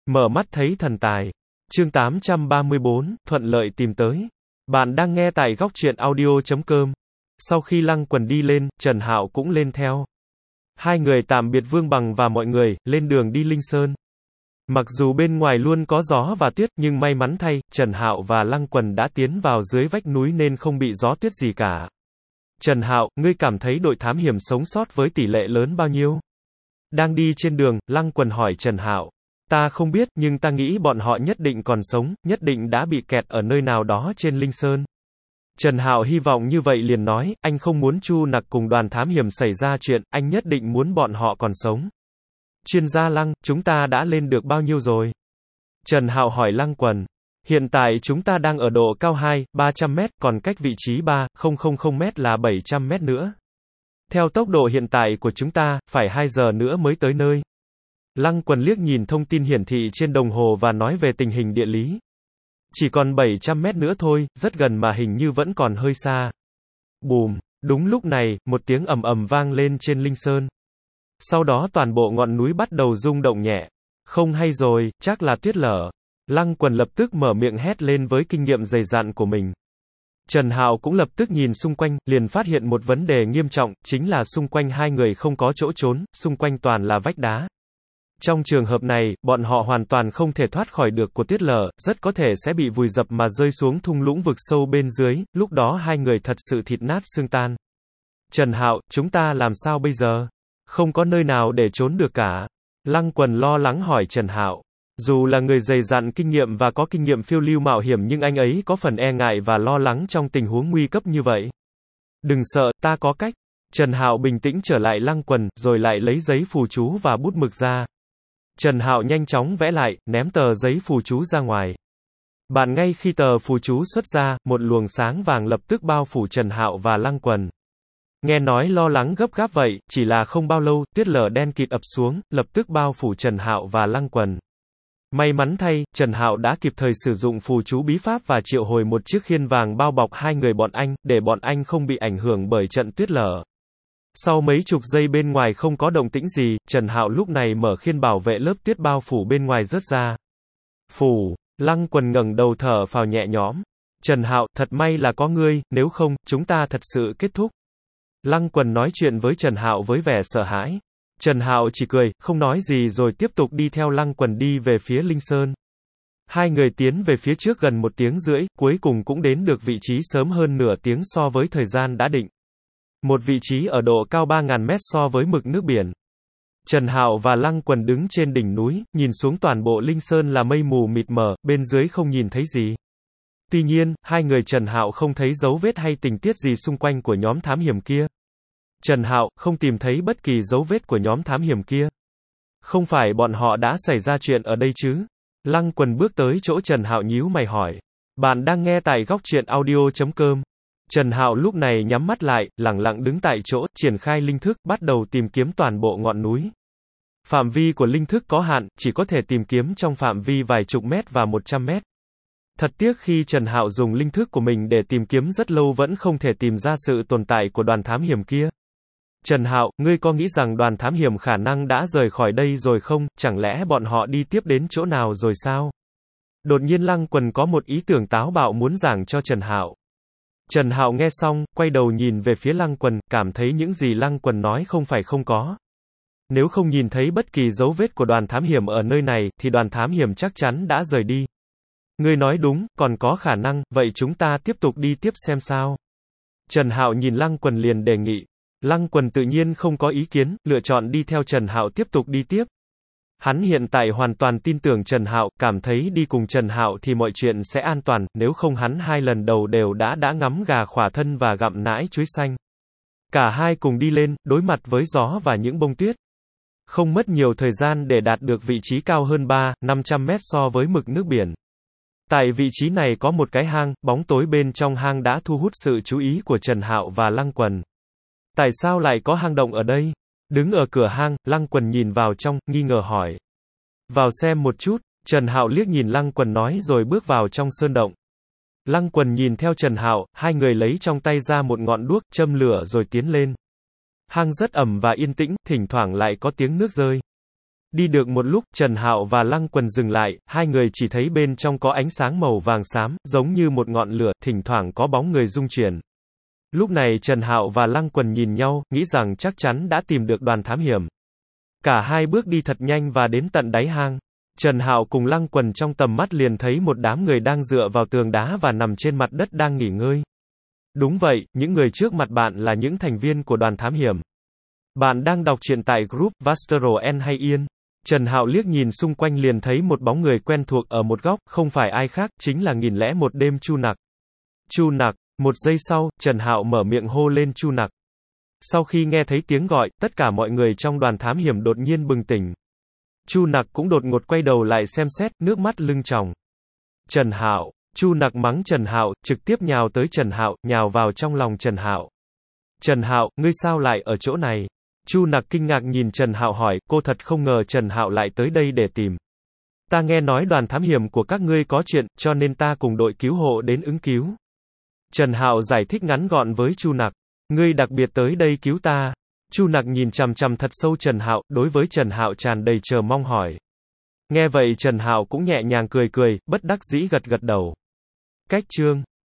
Mở mắt thấy thần tài. Chương 834, thuận lợi tìm tới. Bạn đang nghe tại góc truyện audio.com. Sau khi Lăng Quần đi lên, Trần Hạo cũng lên theo. Hai người tạm biệt Vương Bằng và mọi người, lên đường đi Linh Sơn. Mặc dù bên ngoài luôn có gió và tuyết, nhưng may mắn thay, Trần Hạo và Lăng Quần đã tiến vào dưới vách núi nên không bị gió tuyết gì cả. Trần Hạo, ngươi cảm thấy đội thám hiểm sống sót với tỷ lệ lớn bao nhiêu? Đang đi trên đường, Lăng Quần hỏi Trần Hạo. Ta không biết, nhưng ta nghĩ bọn họ nhất định còn sống, nhất định đã bị kẹt ở nơi nào đó trên Linh Sơn. Trần Hạo hy vọng như vậy liền nói, anh không muốn Chu Nặc cùng đoàn thám hiểm xảy ra chuyện, anh nhất định muốn bọn họ còn sống. Chuyên gia Lăng, chúng ta đã lên được bao nhiêu rồi? Trần Hạo hỏi Lăng Quần. Hiện tại chúng ta đang ở độ cao 300 mét, còn cách vị trí 3000 mét là 700 mét nữa. Theo tốc độ hiện tại của chúng ta, phải 2 giờ nữa mới tới nơi. Lăng Quần liếc nhìn thông tin hiển thị trên đồng hồ và nói về tình hình địa lý. Chỉ còn 700 mét nữa thôi, rất gần mà hình như vẫn còn hơi xa. Bùm, đúng lúc này, một tiếng ầm ầm vang lên trên Linh Sơn. Sau đó toàn bộ ngọn núi bắt đầu rung động nhẹ. Không hay rồi, chắc là tuyết lở. Lăng Quần lập tức mở miệng hét lên với kinh nghiệm dày dặn của mình. Trần Hạo cũng lập tức nhìn xung quanh, liền phát hiện một vấn đề nghiêm trọng, chính là xung quanh hai người không có chỗ trốn, xung quanh toàn là vách đá. Trong trường hợp này, bọn họ hoàn toàn không thể thoát khỏi được của tuyết lở, rất có thể sẽ bị vùi dập mà rơi xuống thung lũng vực sâu bên dưới, lúc đó hai người thật sự thịt nát xương tan. Trần Hạo, chúng ta làm sao bây giờ? Không có nơi nào để trốn được cả. Lăng Quần lo lắng hỏi Trần Hạo. Dù là người dày dặn kinh nghiệm và có kinh nghiệm phiêu lưu mạo hiểm nhưng anh ấy có phần e ngại và lo lắng trong tình huống nguy cấp như vậy. Đừng sợ, ta có cách. Trần Hạo bình tĩnh trở lại Lăng Quần, rồi lại lấy giấy phù chú và bút mực ra. Trần Hạo nhanh chóng vẽ lại, ném tờ giấy phù chú ra ngoài. Bạn ngay khi tờ phù chú xuất ra, một luồng sáng vàng lập tức bao phủ Trần Hạo và Lăng Quần. Nghe nói lo lắng gấp gáp vậy, chỉ là không bao lâu, tuyết lở đen kịt ập xuống, lập tức bao phủ Trần Hạo và Lăng Quần. May mắn thay, Trần Hạo đã kịp thời sử dụng phù chú bí pháp và triệu hồi một chiếc khiên vàng bao bọc hai người bọn anh, để bọn anh không bị ảnh hưởng bởi trận tuyết lở. Sau mấy chục giây bên ngoài không có động tĩnh gì, Trần Hạo lúc này mở khiên bảo vệ lớp tuyết bao phủ bên ngoài rớt ra. Phủ, Lăng Quần ngẩng đầu thở phào nhẹ nhõm. Trần Hạo, thật may là có ngươi, nếu không, chúng ta thật sự kết thúc. Lăng Quần nói chuyện với Trần Hạo với vẻ sợ hãi. Trần Hạo chỉ cười, không nói gì rồi tiếp tục đi theo Lăng Quần đi về phía Linh Sơn. Hai người tiến về phía trước gần 1 tiếng rưỡi, cuối cùng cũng đến được vị trí sớm hơn nửa tiếng so với thời gian đã định. Một vị trí ở độ cao 3000 mét so với mực nước biển. Trần Hạo và Lăng Quần đứng trên đỉnh núi, nhìn xuống toàn bộ Linh Sơn là mây mù mịt mờ, bên dưới không nhìn thấy gì. Tuy nhiên, hai người Trần Hạo không thấy dấu vết hay tình tiết gì xung quanh của nhóm thám hiểm kia. Trần Hạo, không tìm thấy bất kỳ dấu vết của nhóm thám hiểm kia. Không phải bọn họ đã xảy ra chuyện ở đây chứ? Lăng Quần bước tới chỗ Trần Hạo nhíu mày hỏi. Bạn đang nghe tại góc truyện audio.com. Trần Hạo lúc này nhắm mắt lại, lặng lặng đứng tại chỗ, triển khai linh thức, bắt đầu tìm kiếm toàn bộ ngọn núi. Phạm vi của linh thức có hạn, chỉ có thể tìm kiếm trong phạm vi vài chục mét và 100 mét. Thật tiếc khi Trần Hạo dùng linh thức của mình để tìm kiếm rất lâu vẫn không thể tìm ra sự tồn tại của đoàn thám hiểm kia. Trần Hạo, ngươi có nghĩ rằng đoàn thám hiểm khả năng đã rời khỏi đây rồi không, chẳng lẽ bọn họ đi tiếp đến chỗ nào rồi sao? Đột nhiên Lăng Quần có một ý tưởng táo bạo muốn giảng cho Trần Hạo. Trần Hạo nghe xong, quay đầu nhìn về phía Lăng Quần, cảm thấy những gì Lăng Quần nói không phải không có. Nếu không nhìn thấy bất kỳ dấu vết của đoàn thám hiểm ở nơi này, thì đoàn thám hiểm chắc chắn đã rời đi. Ngươi nói đúng, còn có khả năng, vậy chúng ta tiếp tục đi tiếp xem sao. Trần Hạo nhìn Lăng Quần liền đề nghị. Lăng Quần tự nhiên không có ý kiến, lựa chọn đi theo Trần Hạo tiếp tục đi tiếp. Hắn hiện tại hoàn toàn tin tưởng Trần Hạo, cảm thấy đi cùng Trần Hạo thì mọi chuyện sẽ an toàn, nếu không hắn 2 lần đầu đều đã ngắm gà khỏa thân và gặm nãi chuối xanh. Cả hai cùng đi lên, đối mặt với gió và những bông tuyết. Không mất nhiều thời gian để đạt được vị trí cao hơn 300-500 mét so với mực nước biển. Tại vị trí này có một cái hang, bóng tối bên trong hang đã thu hút sự chú ý của Trần Hạo và Lăng Quần. Tại sao lại có hang động ở đây? Đứng ở cửa hang, Lăng Quần nhìn vào trong, nghi ngờ hỏi. Vào xem một chút, Trần Hạo liếc nhìn Lăng Quần nói rồi bước vào trong sơn động. Lăng Quần nhìn theo Trần Hạo, hai người lấy trong tay ra một ngọn đuốc, châm lửa rồi tiến lên. Hang rất ẩm và yên tĩnh, thỉnh thoảng lại có tiếng nước rơi. Đi được một lúc, Trần Hạo và Lăng Quần dừng lại, hai người chỉ thấy bên trong có ánh sáng màu vàng xám, giống như một ngọn lửa, thỉnh thoảng có bóng người rung chuyển. Lúc này Trần Hạo và Lăng Quần nhìn nhau, nghĩ rằng chắc chắn đã tìm được đoàn thám hiểm. Cả hai bước đi thật nhanh và đến tận đáy hang. Trần Hạo cùng Lăng Quần trong tầm mắt liền thấy một đám người đang dựa vào tường đá và nằm trên mặt đất đang nghỉ ngơi. Đúng vậy, những người trước mặt bạn là những thành viên của đoàn thám hiểm. Bạn đang đọc truyện tại group Vastro N hay Yên. Trần Hạo liếc nhìn xung quanh liền thấy một bóng người quen thuộc ở một góc, không phải ai khác, chính là 1001 đêm Chu Nặc. Chu Nặc, một giây sau, Trần Hạo mở miệng hô lên Chu Nặc. Sau khi nghe thấy tiếng gọi, tất cả mọi người trong đoàn thám hiểm đột nhiên bừng tỉnh. Chu Nặc cũng đột ngột quay đầu lại xem xét, nước mắt lưng tròng. Trần Hạo, Chu Nặc mắng Trần Hạo, trực tiếp nhào tới Trần Hạo, nhào vào trong lòng Trần Hạo. Trần Hạo, ngươi sao lại ở chỗ này? Chu Nặc kinh ngạc nhìn Trần Hạo hỏi, cô thật không ngờ Trần Hạo lại tới đây để tìm. Ta nghe nói đoàn thám hiểm của các ngươi có chuyện, cho nên ta cùng đội cứu hộ đến ứng cứu. Trần Hạo giải thích ngắn gọn với Chu Nặc. Ngươi đặc biệt tới đây cứu ta. Chu Nặc nhìn chằm chằm thật sâu Trần Hạo, đối với Trần Hạo tràn đầy chờ mong hỏi. Nghe vậy Trần Hạo cũng nhẹ nhàng cười cười, bất đắc dĩ gật gật đầu. Cách chương